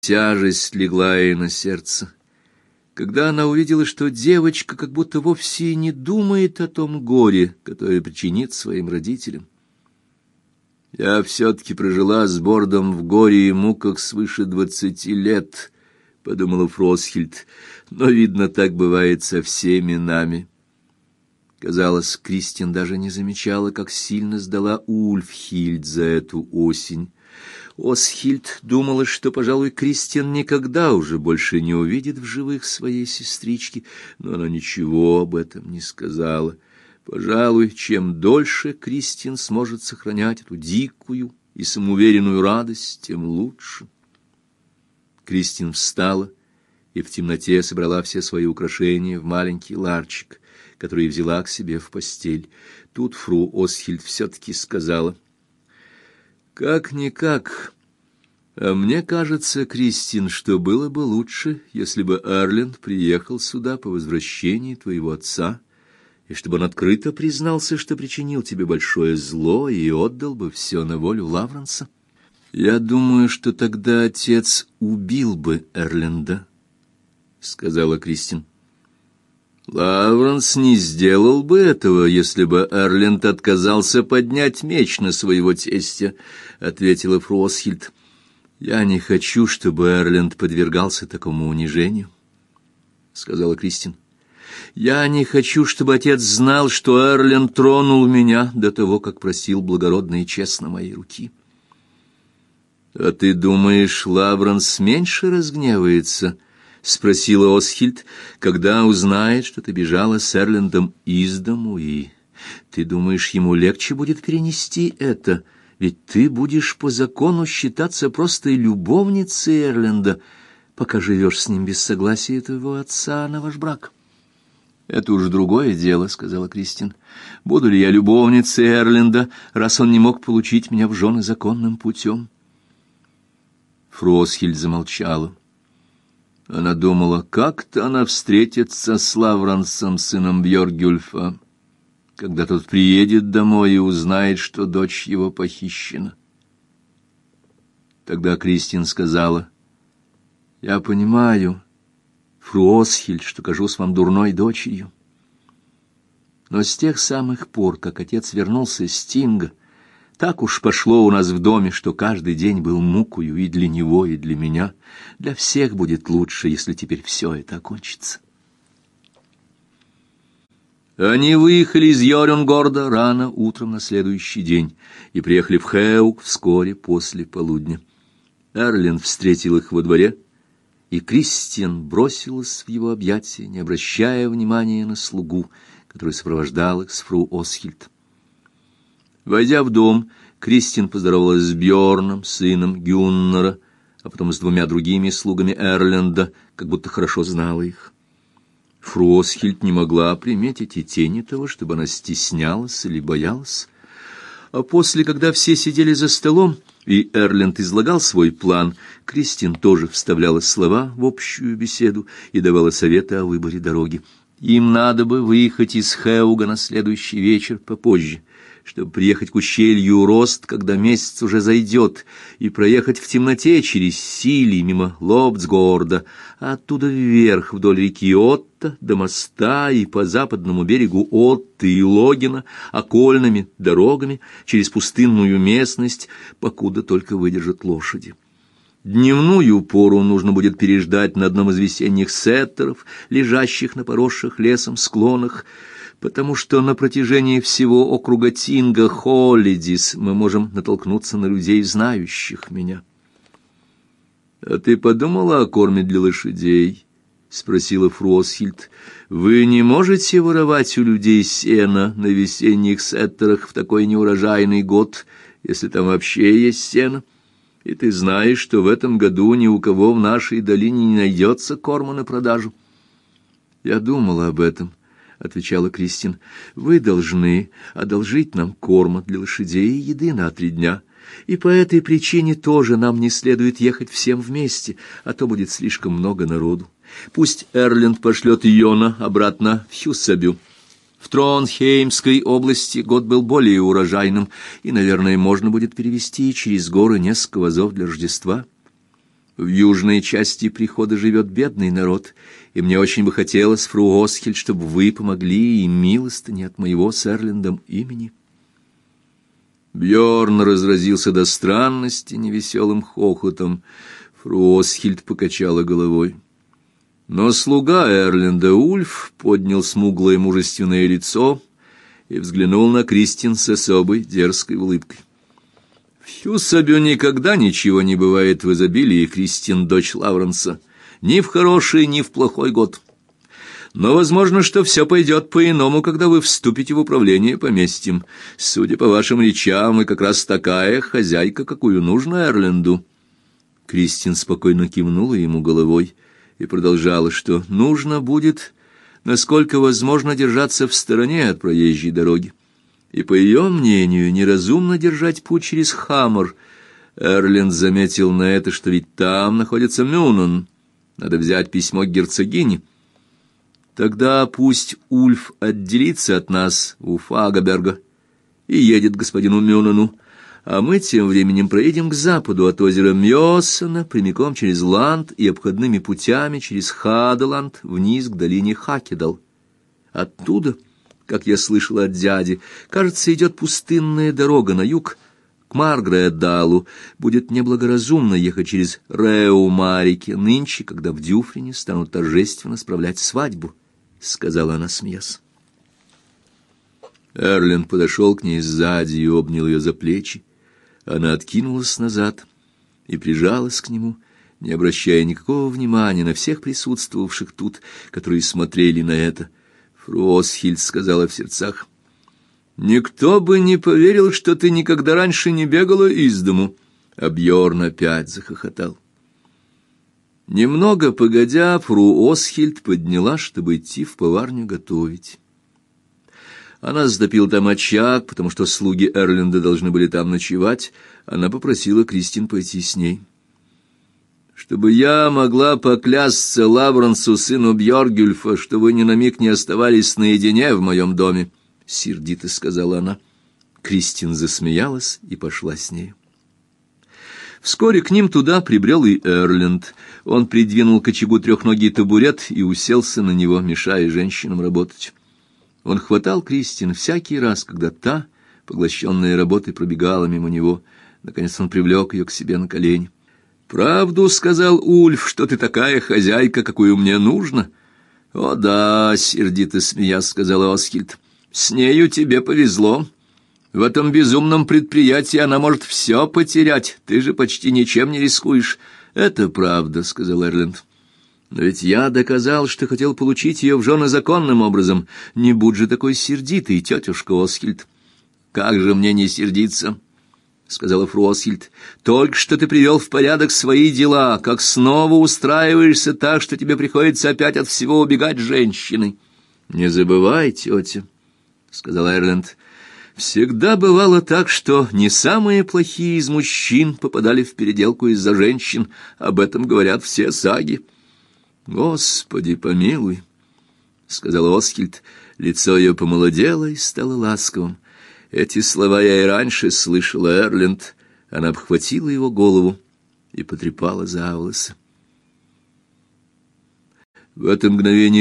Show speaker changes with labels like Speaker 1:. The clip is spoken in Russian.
Speaker 1: Тяжесть легла ей на сердце, когда она увидела, что девочка как будто вовсе не думает о том горе, которое причинит своим родителям. «Я все-таки прожила с Бордом в горе и муках свыше 20 лет», — подумала Фросхильд, — «но, видно, так бывает со всеми нами». Казалось, Кристин даже не замечала, как сильно сдала Ульфхильд за эту осень. Осхильд думала, что, пожалуй, Кристин никогда уже больше не увидит в живых своей сестрички, но она ничего об этом не сказала. Пожалуй, чем дольше Кристин сможет сохранять эту дикую и самоуверенную радость, тем лучше. Кристин встала и в темноте собрала все свои украшения в маленький ларчик, который взяла к себе в постель. Тут фру Осхильд все-таки сказала: «Как-никак, а мне кажется, Кристин, что было бы лучше, если бы Эрленд приехал сюда по возвращении твоего отца, и чтобы он открыто признался, что причинил тебе большое зло, и отдал бы все на волю Лавренса. Я думаю, что тогда отец убил бы Эрленда», — сказала Кристин. «Лавренс не сделал бы этого, если бы Эрленд отказался поднять меч на своего тестя», — ответила фру Осхильд. «Я не хочу, чтобы Эрленд подвергался такому унижению», — сказала Кристин. «Я не хочу, чтобы отец знал, что Эрленд тронул меня до того, как просил благородно и честно моей руки». «А ты думаешь, Лавренс меньше разгневается?» — спросила Осхильд, — «когда узнает, что ты бежала с Эрлендом из дому, и ты думаешь, ему легче будет перенести это? Ведь ты будешь по закону считаться просто любовницей Эрленда, пока живешь с ним без согласия твоего отца на ваш брак». «Это уж другое дело», — сказала Кристин. «Буду ли я любовницей Эрленда, раз он не мог получить меня в жены законным путем?» Фру Осхильд замолчала. Она думала, как-то она встретится с Лаврансом, сыном Бьоргюльфа, когда тот приедет домой и узнает, что дочь его похищена. Тогда Кристин сказала: «Я понимаю, фру Осхильд, что кажусь вам дурной дочерью. Но с тех самых пор, как отец вернулся с Тинга, так уж пошло у нас в доме, что каждый день был мукою и для него, и для меня. Для всех будет лучше, если теперь все это окончится». Они выехали из Йорюнгорда рано утром на следующий день и приехали в Хеуг вскоре после полудня. Эрленд встретил их во дворе, и Кристин бросилась в его объятия, не обращая внимания на слугу, который сопровождал их с фру Осхильд. Войдя в дом, Кристин поздоровалась с Бьорном, сыном Гюннера, а потом с двумя другими слугами Эрленда, как будто хорошо знала их. Фру Осхильд не могла приметить и тени того, чтобы она стеснялась или боялась. А после, когда все сидели за столом, и Эрленд излагал свой план, Кристин тоже вставляла слова в общую беседу и давала советы о выборе дороги. Им надо бы выехать из Хеуга на следующий вечер попозже, чтобы приехать к ущелью Рост, когда месяц уже зайдет, и проехать в темноте через Сили мимо Лобцгорда, а оттуда вверх вдоль реки Отта до моста и по западному берегу Отты и Логина окольными дорогами через пустынную местность, покуда только выдержат лошади. Дневную пору нужно будет переждать на одном из весенних сеттеров, лежащих на поросших лесом склонах, потому что на протяжении всего округа Тинга-Холлидис мы можем натолкнуться на людей, знающих меня. — А ты подумала о корме для лошадей? — спросила фру Осхильд. — Вы не можете воровать у людей сено на весенних сеттерах в такой неурожайный год, если там вообще есть сено? И ты знаешь, что в этом году ни у кого в нашей долине не найдется корма на продажу. — Я думала об этом, — отвечала Кристин. — Вы должны одолжить нам корма для лошадей и еды на 3 дня. И по этой причине тоже нам не следует ехать всем вместе, а то будет слишком много народу. Пусть Эрленд пошлет Йона обратно в Хюссабю. В Тронхеймской области год был более урожайным, и, наверное, можно будет перевезти через горы несколько вазов для Рождества. В южной части прихода живет бедный народ, и мне очень бы хотелось, фру Осхильд, чтобы вы помогли им милостыни от моего с Эрлиндом имени». Бьорн разразился до странности невеселым хохотом. Фру Осхильд покачала головой. Но слуга Эрлинда Ульф поднял смуглое мужественное лицо и взглянул на Кристин с особой дерзкой улыбкой. «В Хьюсабю никогда ничего не бывает в изобилии, Кристин, дочь Лавренса, ни в хороший, ни в плохой год. Но возможно, что все пойдет по-иному, когда вы вступите в управление поместьем. Судя по вашим речам, вы как раз такая хозяйка, какую нужно Эрленду». Кристин спокойно кивнула ему головой и продолжала, что нужно будет, насколько возможно, держаться в стороне от проезжей дороги. И, по ее мнению, неразумно держать путь через Хаммер. Эрленд заметил на это, что ведь там находится Мюнен. Надо взять письмо к герцогине. Тогда пусть Ульф отделится от нас у Фагаберга и едет к господину Мюнену, а мы тем временем проедем к западу от озера Мьёссена, прямиком через Ланд и обходными путями через Хаделанд вниз к долине Хакедал. Оттуда, как я слышала от дяди, кажется, идет пустынная дорога на юг, к Маргреедалу. Будет неблагоразумно ехать через Реумарики нынче, когда в Дюфрине станут торжественно справлять свадьбу, — сказала она, смеясь. Эрлин подошел к ней сзади и обнял ее за плечи. Она откинулась назад и прижалась к нему, не обращая никакого внимания на всех присутствовавших тут, которые смотрели на это. Фру Осхильд сказала в сердцах: «Никто бы не поверил, что ты никогда раньше не бегала из дому». А Бьорн опять захохотал. Немного погодя, фру Осхильд подняла, чтобы идти в поварню готовить. Она затопила там очаг, потому что слуги Эрленда должны были там ночевать. Она попросила Кристин пойти с ней. «Чтобы я могла поклясться Лавренсу, сыну Бьоргюльфа, что вы ни на миг не оставались наедине в моем доме», — сердито сказала она. Кристин засмеялась и пошла с ней. Вскоре к ним туда прибрел и Эрленд. Он придвинул к очагу трехногий табурет и уселся на него, мешая женщинам работать. Он хватал Кристин всякий раз, когда та, поглощенная работой, пробегала мимо него. Наконец он привлек ее к себе на колени. «Правду сказал Ульф, что ты такая хозяйка, какую мне нужно?» «О да», — сердито смеясь сказала Осхильд, — «с нею тебе повезло. В этом безумном предприятии она может все потерять, ты же почти ничем не рискуешь». «Это правда», — сказал Эрленд. «Но ведь я доказал, что хотел получить ее в жены законным образом. Не будь же такой сердитой, тетушка Осхильд». «Как же мне не сердиться?» — сказала фру Осхильд. «Только что ты привел в порядок свои дела, как снова устраиваешься так, что тебе приходится опять от всего убегать женщиной». «Не забывай, тетя», — сказал Эрленд, — «всегда бывало так, что не самые плохие из мужчин попадали в переделку из-за женщин. Об этом говорят все саги». «Господи, помилуй», — сказала Осхильд. Лицо ее помолодело и стало ласковым. Эти слова я и раньше слышала, Эрленд. Она обхватила его голову и потрепала за волосы. В это мгновение